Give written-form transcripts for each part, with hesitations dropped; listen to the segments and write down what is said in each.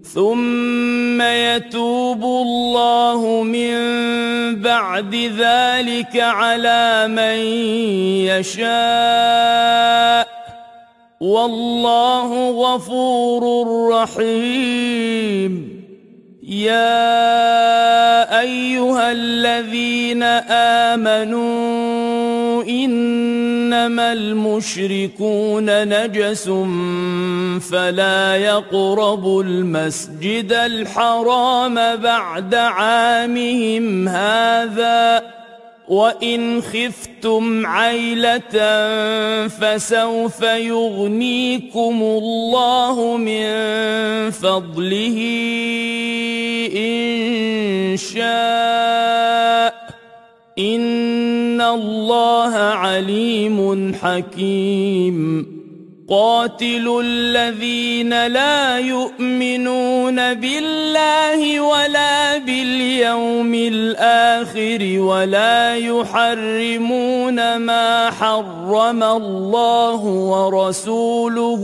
ثم يتوب الله من بعد ذلك على من يشاء والله غفور رحيم. يا أيها الذين آمنوا إنما المشركون نجس فلا يقربوا المسجد الحرام بعد عامهم هذا وإن خفتم عيلة فسوف يغنيكم الله من فضله إن شاء إن الله عليم حكيم. قاتلوا الذين لا يؤمنون بالله ولا باليوم الآخر ولا يحرمون ما حرم الله ورسوله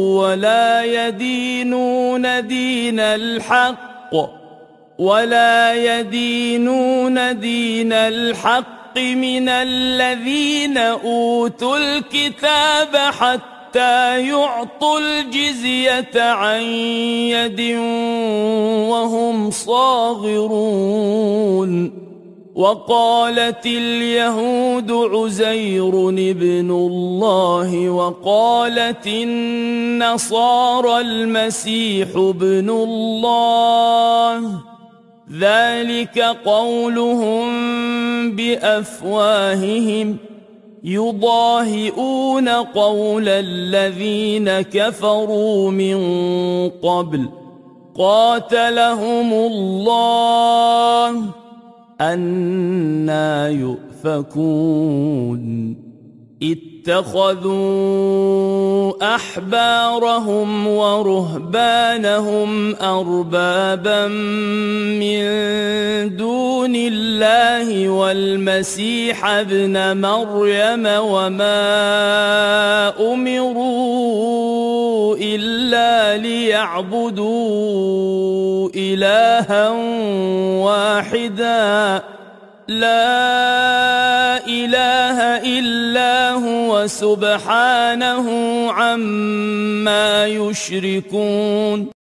ولا يدينون دين الحق من الذين أوتوا الكتاب حتى يعطوا الجزية عن يد وهم صاغرون. وقالت اليهود عزير ابن الله وقالت النصارى المسيح ابن الله ذلك قولهم بأفواههم يضاهئون قول الذين كفروا من قبل قاتلهم الله أنى يؤفكون. اتخذوا أحبارهم ورهبانهم أربابا من دون الله والمسيح ابن مريم وما أمروا إلا ليعبدوا إلها واحدا لا إله إلا هو سبحانه عما يشركون.